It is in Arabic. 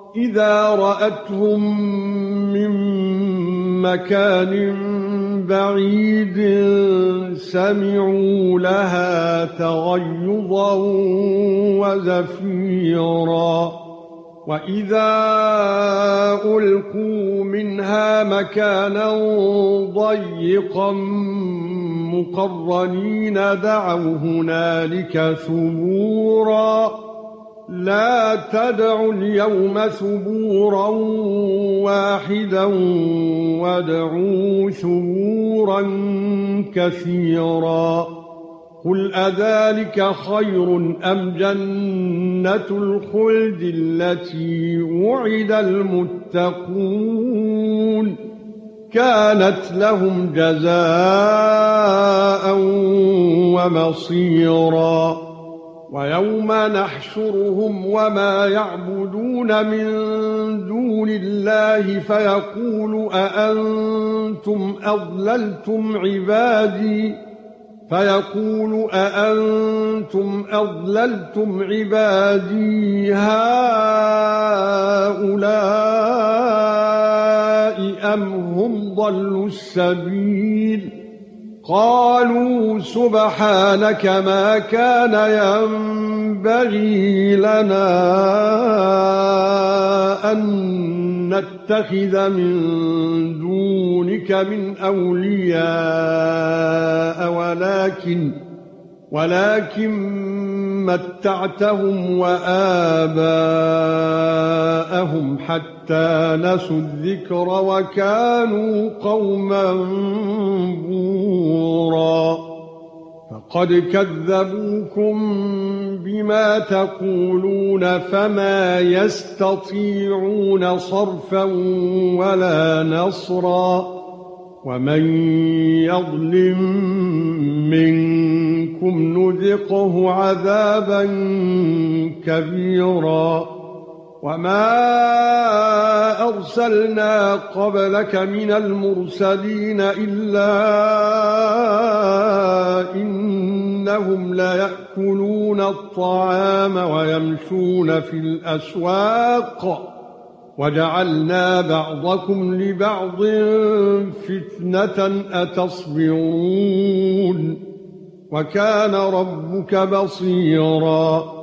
إِذَا رَأَتْهُم مِّن مَّكَانٍ بَعِيدٍ سَمِعُوا لَهَا تَغَيُّظًا وَزَفِيرًا وَإِذَا أُلْقُوا مِنْهَا مَكَانًا ضَيِّقًا مُقَرَّنِينَ دَعَوْا هُنَالِكَ ثُبُورًا لا تدعوا اليوم ثبورا واحدا وادعوا ثبورا كثيرا قل أذلك خير أم جنة الخلد التي وعد المتقون كانت لهم جزاء ومصيرا وَيَوْمَ نَحْشُرُهُمْ وَمَا يَعْبُدُونَ مِن دُونِ اللَّهِ فَيَقُولُ أَأَنْتُمْ أَضْلَلْتُمْ عِبَادِي هَؤُلَاءِ أَمْ هُمْ ضَلُّوا السَّبِيلَ قالوا سبحانك ما كان ينبغي لنا أن نتخذ من دونك من أولياء ولكن متعتهم وآباءهم حتى نسوا الذكر وكانوا قوما بورا فقد كذبوكم بما تقولون فما يستطيعون صرفا ولا نصرا ومن يظلم منكم نذقه عذابا كبيرا وما أرسلنا قبلك من المرسلين إلا إنهم ليأكلون الطعام ويمشون في الأسواق وجعلنا بعضكم لبعض فتنة أتصبرون وكان ربك بصيرا